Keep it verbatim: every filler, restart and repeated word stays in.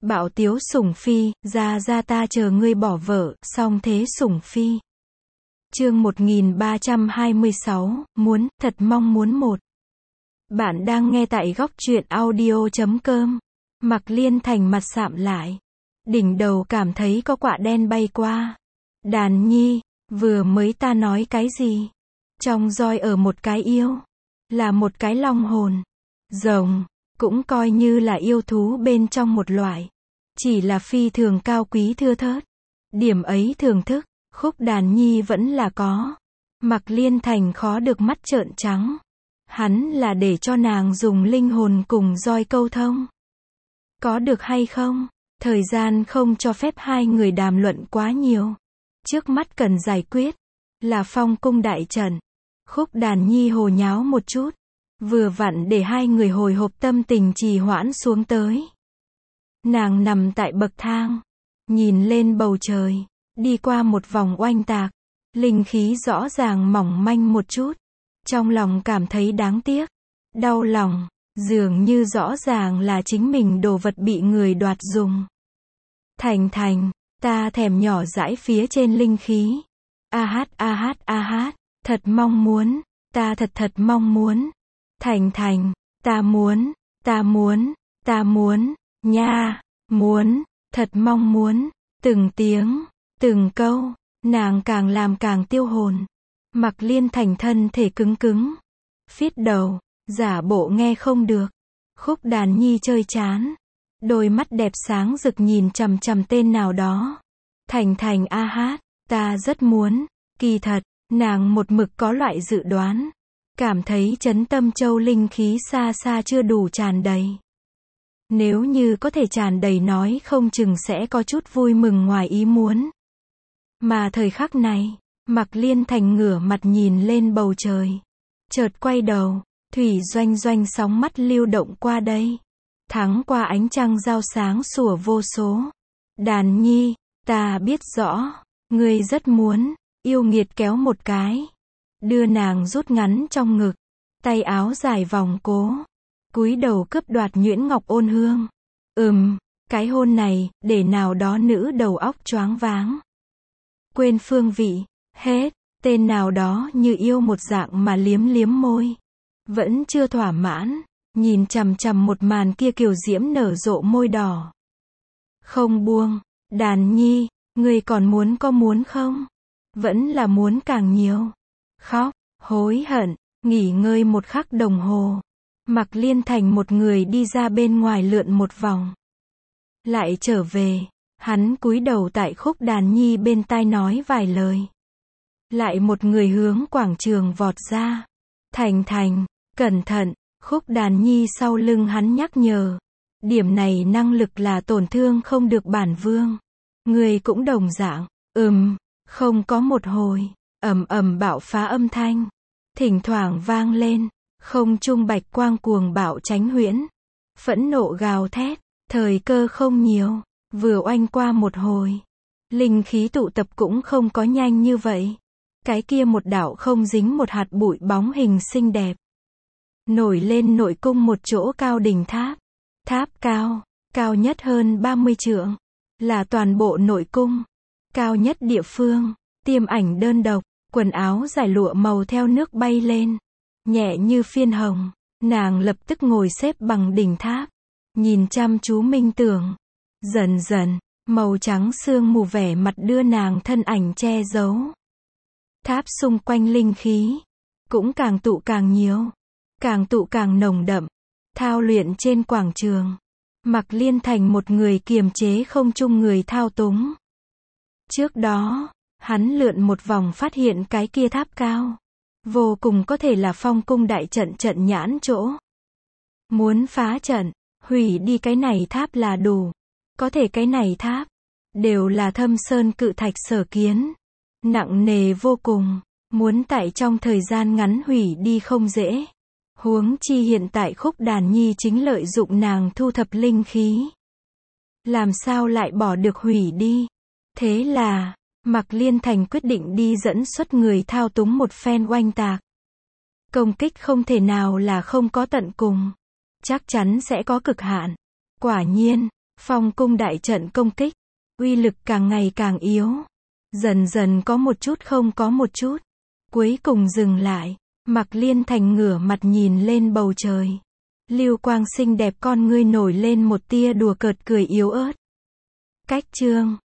Bạo tiếu sủng phi, ra ra ta chờ ngươi bỏ vợ, song thế sủng phi. Chương một nghìn ba trăm hai mươi sáu, muốn, thật mong muốn một. Bạn đang nghe tại góc truyện audio chấm com. Mạc Liên Thành mặt sạm lại. Đỉnh đầu cảm thấy có quạ đen bay qua. Đàn nhi, vừa mới ta nói cái gì? Trong roi ở một cái yêu. Là một cái long hồn. Rồng, cũng coi như là yêu thú bên trong một loại. Chỉ là phi thường cao quý thưa thớt. Điểm ấy thưởng thức, Khúc Đàn Nhi vẫn là có. Mạc Liên Thành khó được mắt trợn trắng. Hắn là để cho nàng dùng linh hồn cùng roi câu thông. Có được hay không? Thời gian không cho phép hai người đàm luận quá nhiều. Trước mắt cần giải quyết là Phong cung đại trận. Khúc Đàn Nhi hồ nháo một chút, vừa vặn để hai người hồi hộp tâm tình trì hoãn xuống tới. Nàng nằm tại bậc thang, nhìn lên bầu trời, đi qua một vòng oanh tạc, linh khí rõ ràng mỏng manh một chút. Trong lòng cảm thấy đáng tiếc, đau lòng, dường như rõ ràng là chính mình đồ vật bị người đoạt dùng. Thành Thành, ta thèm nhỏ dãi phía trên linh khí. A hát a hát a hát, thật mong muốn, ta thật thật mong muốn. Thành Thành, ta muốn, ta muốn, ta muốn, nha, muốn, thật mong muốn, từng tiếng, từng câu, nàng càng làm càng tiêu hồn. Mạc Liên Thành thân thể cứng cứng, phít đầu, giả bộ nghe không được. Khúc Đàn Nhi chơi chán, đôi mắt đẹp sáng rực nhìn chằm chằm tên nào đó. Thành Thành a hát, ta rất muốn, kỳ thật, nàng một mực có loại dự đoán. Cảm thấy Trấn Tâm Châu linh khí xa xa chưa đủ tràn đầy. Nếu như có thể tràn đầy nói không chừng sẽ có chút vui mừng ngoài ý muốn. Mà thời khắc này, Mạc Liên Thành ngửa mặt nhìn lên bầu trời. Chợt quay đầu, Thủy Doanh Doanh sóng mắt lưu động qua đây. Thắng qua ánh trăng giao sáng sủa vô số. Đàn Nhi, ta biết rõ, ngươi rất muốn, yêu nghiệt kéo một cái. Đưa nàng rút ngắn trong ngực, tay áo dài vòng cố, cúi đầu cướp đoạt nhuyễn ngọc ôn hương. Ừm, cái hôn này, để nào đó nữ đầu óc choáng váng. Quên phương vị, hết, tên nào đó như yêu một dạng mà liếm liếm môi. Vẫn chưa thỏa mãn, nhìn chằm chằm một màn kia kiều diễm nở rộ môi đỏ. Không buông, Đàn Nhi, ngươi còn muốn có muốn không? Vẫn là muốn càng nhiều. Khóc, hối hận, nghỉ ngơi một khắc đồng hồ. Mạc Liên Thành một người đi ra bên ngoài lượn một vòng. Lại trở về, hắn cúi đầu tại Khúc Đàn Nhi bên tai nói vài lời. Lại một người hướng quảng trường vọt ra. Thành Thành, cẩn thận, Khúc Đàn Nhi sau lưng hắn nhắc nhở. Điểm này năng lực là tổn thương không được bản vương. Người cũng đồng dạng, ừm, không có một hồi. Ầm ầm bạo phá âm thanh, thỉnh thoảng vang lên, không trung bạch quang cuồng bạo tránh huyễn, phẫn nộ gào thét, thời cơ không nhiều, vừa oanh qua một hồi, linh khí tụ tập cũng không có nhanh như vậy. Cái kia một đạo không dính một hạt bụi bóng hình xinh đẹp, nổi lên nội cung một chỗ cao đỉnh tháp, tháp cao, cao nhất hơn ba mươi trượng, là toàn bộ nội cung, cao nhất địa phương, tiêm ảnh đơn độc. Quần áo giải lụa màu theo nước bay lên, nhẹ như phiên hồng, nàng lập tức ngồi xếp bằng đỉnh tháp, nhìn chăm chú minh tưởng. Dần dần, màu trắng sương mù vẻ mặt đưa nàng thân ảnh che giấu. Tháp xung quanh linh khí, cũng càng tụ càng nhiều, càng tụ càng nồng đậm, thao luyện trên quảng trường. Mạc Liên Thành một người kiềm chế không chung người thao túng. Trước đó, hắn lượn một vòng phát hiện cái kia tháp cao. Vô cùng có thể là Phong cung đại trận trận nhãn chỗ. Muốn phá trận, hủy đi cái này tháp là đủ. Có thể cái này tháp, đều là thâm sơn cự thạch sở kiến. Nặng nề vô cùng, muốn tại trong thời gian ngắn hủy đi không dễ. Huống chi hiện tại Khúc Đàn Nhi chính lợi dụng nàng thu thập linh khí. Làm sao lại bỏ được hủy đi? Thế là Mạc Liên Thành quyết định đi dẫn xuất người thao túng một phen oanh tạc. Công kích không thể nào là không có tận cùng. Chắc chắn sẽ có cực hạn. Quả nhiên, Phong cung đại trận công kích, uy lực càng ngày càng yếu. Dần dần có một chút không có một chút. Cuối cùng dừng lại. Mạc Liên Thành ngửa mặt nhìn lên bầu trời. Lưu quang xinh đẹp con ngươi nổi lên một tia đùa cợt cười yếu ớt. Cách chương